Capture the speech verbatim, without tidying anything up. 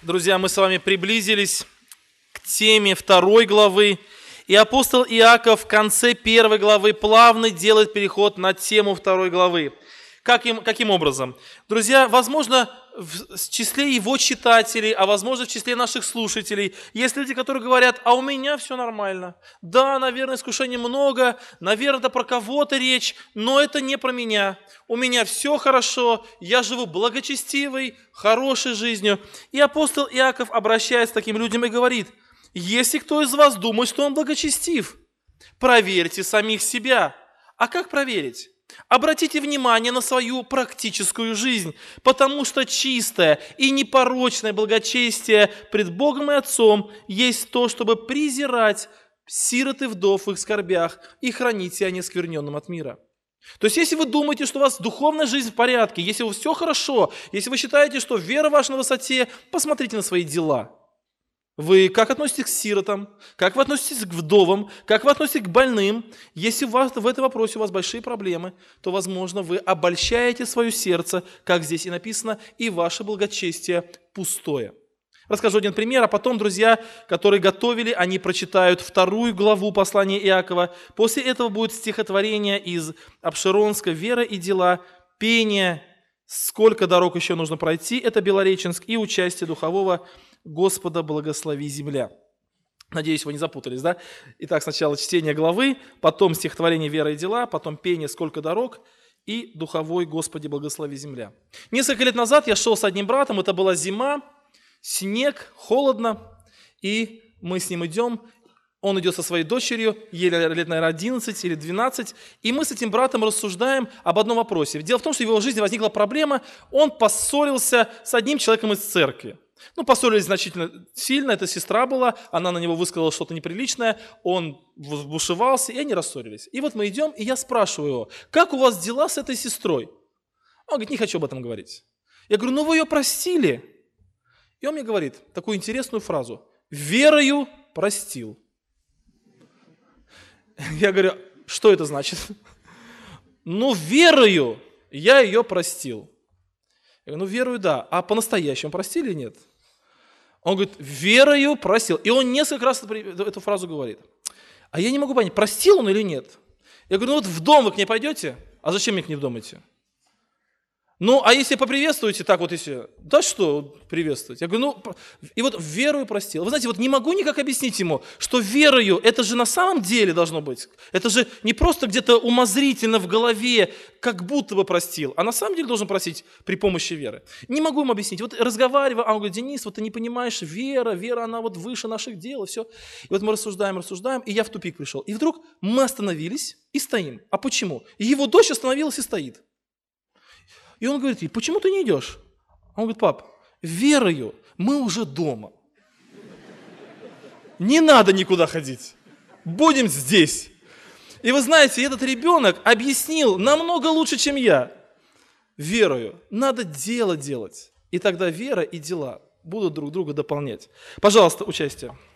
Друзья, мы с вами приблизились к теме второй главы, и апостол Иаков в конце первой главы плавно делает переход на тему второй главы. Каким, каким образом? Друзья, возможно, в числе его читателей, а возможно, в числе наших слушателей, есть люди, которые говорят: а у меня все нормально. Да, наверное, искушений много, наверное, это про кого-то речь, но это не про меня. У меня все хорошо, я живу благочестивой, хорошей жизнью. И апостол Иаков обращается к таким людям и говорит: если кто из вас думает, что он благочестив, проверьте самих себя. А как проверить? Обратите внимание на свою практическую жизнь, потому что чистое и непорочное благочестие пред Богом и Отцом есть то, чтобы презирать сирот и вдов в их скорбях и хранить себя неоскверненным от мира. То есть, если вы думаете, что у вас духовная жизнь в порядке, если у вас все хорошо, если вы считаете, что вера ваша на высоте, посмотрите на свои дела. Вы как относитесь к сиротам, как вы относитесь к вдовам, как вы относитесь к больным? Если у вас в этом вопросе у вас большие проблемы, то, возможно, вы обольщаете свое сердце, как здесь и написано, и ваше благочестие пустое. Расскажу один пример, а потом, друзья, которые готовили, они прочитают вторую главу послания Иакова. После этого будет стихотворение из Апшеронска «Вера и дела», пение «Сколько дорог еще нужно пройти», это Белореченск, и участие духового «Господа благослови земля». Надеюсь, вы не запутались, да? Итак, сначала чтение главы, потом стихотворение «Вера и дела», потом пение «Сколько дорог» и духовой «Господи благослови земля». Несколько лет назад я шел с одним братом, это была зима, снег, холодно, и мы с ним идем, он идет со своей дочерью, ей лет, наверное, одиннадцать или двенадцать, и мы с этим братом рассуждаем об одном вопросе. Дело в том, что в его жизни возникла проблема, он поссорился с одним человеком из церкви. Ну, поссорились значительно сильно, эта сестра была, она на него высказала что-то неприличное, он бушевался, и они рассорились. И вот мы идем, и я спрашиваю его: как у вас дела с этой сестрой? Он говорит: не хочу об этом говорить. Я говорю: ну вы ее простили? И он мне говорит такую интересную фразу: верою простил. Я говорю: что это значит? Ну, верою я ее простил. Я говорю: ну, верою да, а по-настоящему простили или нет? Он говорит: верою простил. И он несколько раз эту фразу говорит. А я не могу понять, простил он или нет. Я говорю: ну вот в дом вы к ней пойдете? А зачем мне к ней в дом идти? Ну, а если поприветствуете, так вот если, да что приветствовать? Я говорю: ну, и вот верою простил. Вы знаете, вот не могу никак объяснить ему, что верою, это же на самом деле должно быть. Это же не просто где-то умозрительно в голове, как будто бы простил, а на самом деле должен простить при помощи веры. Не могу ему объяснить. Вот разговаривая, а он говорит: Денис, вот ты не понимаешь, вера, вера, она вот выше наших дел, и все. И вот мы рассуждаем, рассуждаем, и я в тупик пришел. И вдруг мы остановились и стоим. А почему? И его дочь остановилась и стоит. И он говорит: почему ты не идешь? Он говорит: пап, верою мы уже дома. Не надо никуда ходить. Будем здесь. И вы знаете, этот ребенок объяснил намного лучше, чем я. Верою надо дело делать. И тогда вера и дела будут друг друга дополнять. Пожалуйста, участие.